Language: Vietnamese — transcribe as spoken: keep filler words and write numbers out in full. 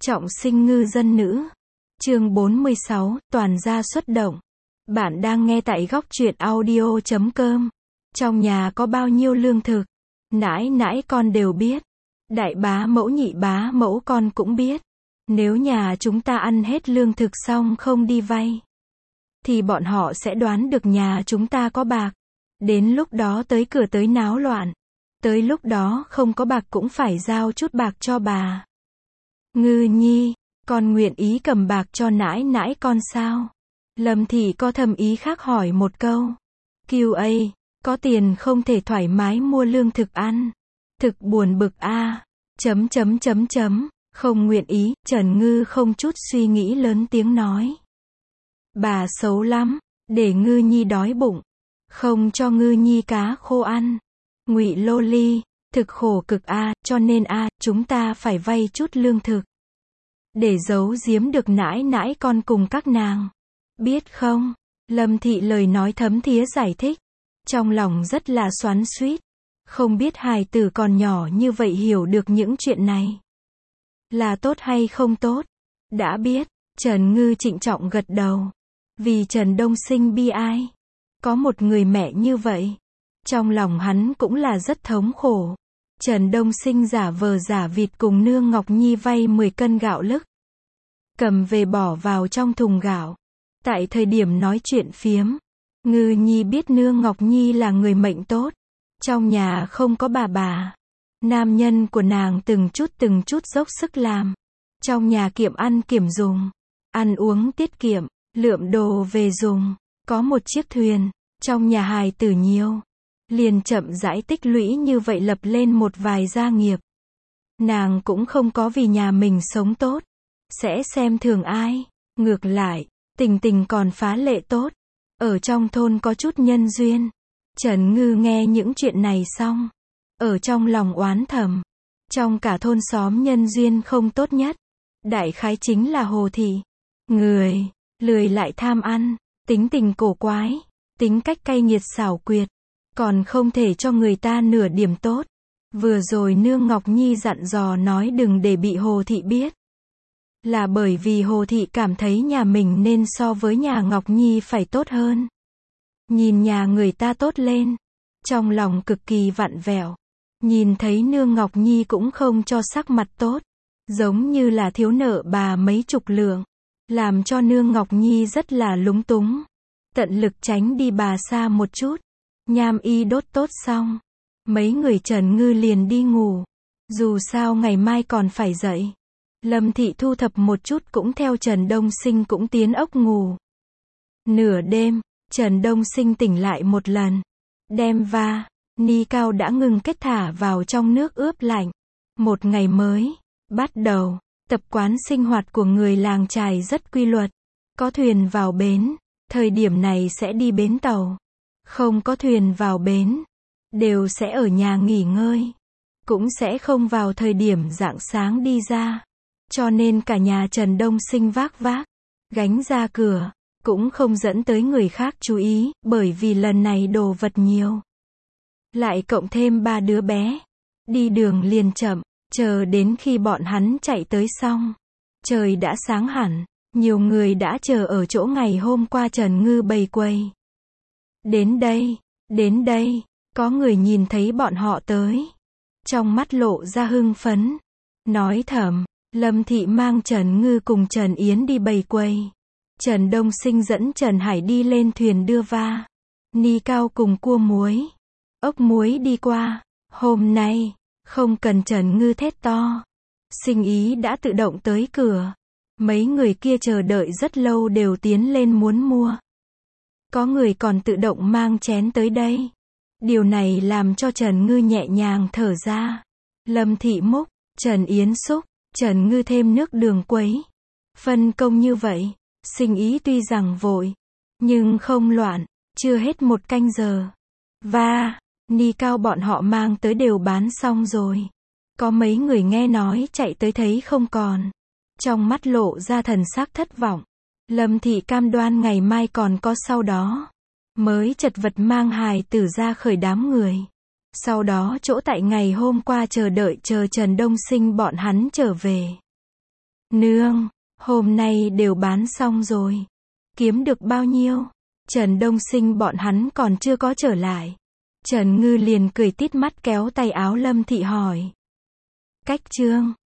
Trọng sinh ngư dân nữ. Chương bốn mươi sáu, toàn gia xuất động. Bạn đang nghe tại góc truyện audio chấm com. Trong nhà có bao nhiêu lương thực? Nãi nãi con đều biết. Đại bá mẫu nhị bá mẫu con cũng biết. Nếu nhà chúng ta ăn hết lương thực xong không đi vay, thì bọn họ sẽ đoán được nhà chúng ta có bạc. Đến lúc đó tới cửa tới náo loạn. Tới lúc đó không có bạc cũng phải giao chút bạc cho bà. Ngư nhi, con nguyện ý cầm bạc cho nãi nãi con sao? Lâm Thị có thầm ý khác hỏi một câu. Kiều ấy, có tiền không thể thoải mái mua lương thực ăn. Thực buồn bực a. Chấm chấm chấm chấm, không nguyện ý, Trần Ngư không chút suy nghĩ lớn tiếng nói. Bà xấu lắm, để Ngư nhi đói bụng, không cho Ngư nhi cá khô ăn. Ngụy Lô Ly, thực khổ cực a, cho nên a, chúng ta phải vay chút lương thực. Để giấu giếm được nãi nãi con cùng các nàng. Biết không? Lâm Thị lời nói thấm thía giải thích. Trong lòng rất là xoắn xuýt. Không biết hài tử còn nhỏ như vậy hiểu được những chuyện này là tốt hay không tốt. Đã biết, Trần Ngư trịnh trọng gật đầu. Vì Trần Đông Sinh bi ai. Có một người mẹ như vậy. Trong lòng hắn cũng là rất thống khổ. Trần Đông Sinh giả vờ giả vịt cùng Nương Ngọc Nhi vay mười cân gạo lứt. Cầm về bỏ vào trong thùng gạo. Tại thời điểm nói chuyện phiếm, Ngư Nhi biết Nương Ngọc Nhi là người mệnh tốt. Trong nhà không có bà bà. Nam nhân của nàng từng chút từng chút dốc sức làm. Trong nhà kiệm ăn kiệm dùng. Ăn uống tiết kiệm, lượm đồ về dùng. Có một chiếc thuyền, trong nhà hài tử nhiều. Liền chậm rãi tích lũy như vậy lập lên một vài gia nghiệp. Nàng cũng không có vì nhà mình sống tốt sẽ xem thường ai. Ngược lại, tình tình còn phá lệ tốt. Ở trong thôn có chút nhân duyên. Trần Ngư nghe những chuyện này xong, ở trong lòng oán thầm. Trong cả thôn xóm nhân duyên không tốt nhất, đại khái chính là Hồ Thị. Người, lười lại tham ăn, tính tình cổ quái, tính cách cay nghiệt xảo quyệt, còn không thể cho người ta nửa điểm tốt. Vừa rồi Nương Ngọc Nhi dặn dò nói đừng để bị Hồ Thị biết. Là bởi vì Hồ Thị cảm thấy nhà mình nên so với nhà Ngọc Nhi phải tốt hơn. Nhìn nhà người ta tốt lên, trong lòng cực kỳ vặn vẹo. Nhìn thấy Nương Ngọc Nhi cũng không cho sắc mặt tốt, giống như là thiếu nợ bà mấy chục lượng, làm cho Nương Ngọc Nhi rất là lúng túng. Tận lực tránh đi bà xa một chút. Nham y đốt tốt xong, mấy người Trần Ngư liền đi ngủ. Dù sao ngày mai còn phải dậy. Lâm Thị thu thập một chút cũng theo Trần Đông Sinh cũng tiến ốc ngủ. Nửa đêm, Trần Đông Sinh tỉnh lại một lần. Đem va, ni cao đã ngừng kết thả vào trong nước ướp lạnh. Một ngày mới, bắt đầu. Tập quán sinh hoạt của người làng chài rất quy luật. Có thuyền vào bến, thời điểm này sẽ đi bến tàu. Không có thuyền vào bến, đều sẽ ở nhà nghỉ ngơi. Cũng sẽ không vào thời điểm rạng sáng đi ra. Cho nên cả nhà Trần Đông Sinh vác vác, gánh ra cửa, cũng không dẫn tới người khác chú ý, bởi vì lần này đồ vật nhiều. Lại cộng thêm ba đứa bé. Đi đường liền chậm, chờ đến khi bọn hắn chạy tới xong. Trời đã sáng hẳn, nhiều người đã chờ ở chỗ ngày hôm qua Trần Ngư bày quầy. Đến đây, đến đây, có người nhìn thấy bọn họ tới. Trong mắt lộ ra hưng phấn, nói thầm. Lâm Thị mang Trần Ngư cùng Trần Yến đi bày quầy. Trần Đông Sinh dẫn Trần Hải đi lên thuyền đưa va, ni cao cùng cua muối, ốc muối đi qua. Hôm nay, không cần Trần Ngư thét to. Sinh ý đã tự động tới cửa. Mấy người kia chờ đợi rất lâu đều tiến lên muốn mua. Có người còn tự động mang chén tới đây. Điều này làm cho Trần Ngư nhẹ nhàng thở ra. Lâm Thị múc, Trần Yến xúc, Trần Ngư thêm nước đường quấy. Phân công như vậy, sinh ý tuy rằng vội, nhưng không loạn. Chưa hết một canh giờ, và ni cao bọn họ mang tới đều bán xong rồi. Có mấy người nghe nói chạy tới thấy không còn, trong mắt lộ ra thần sắc thất vọng. Lâm Thị cam đoan ngày mai còn có sau đó. Mới chật vật mang hài tử ra khởi đám người. Sau đó chỗ tại ngày hôm qua chờ đợi chờ Trần Đông Sinh bọn hắn trở về. Nương, hôm nay đều bán xong rồi. Kiếm được bao nhiêu? Trần Đông Sinh bọn hắn còn chưa có trở lại. Trần Ngư liền cười tít mắt kéo tay áo Lâm Thị hỏi. Cách Trương,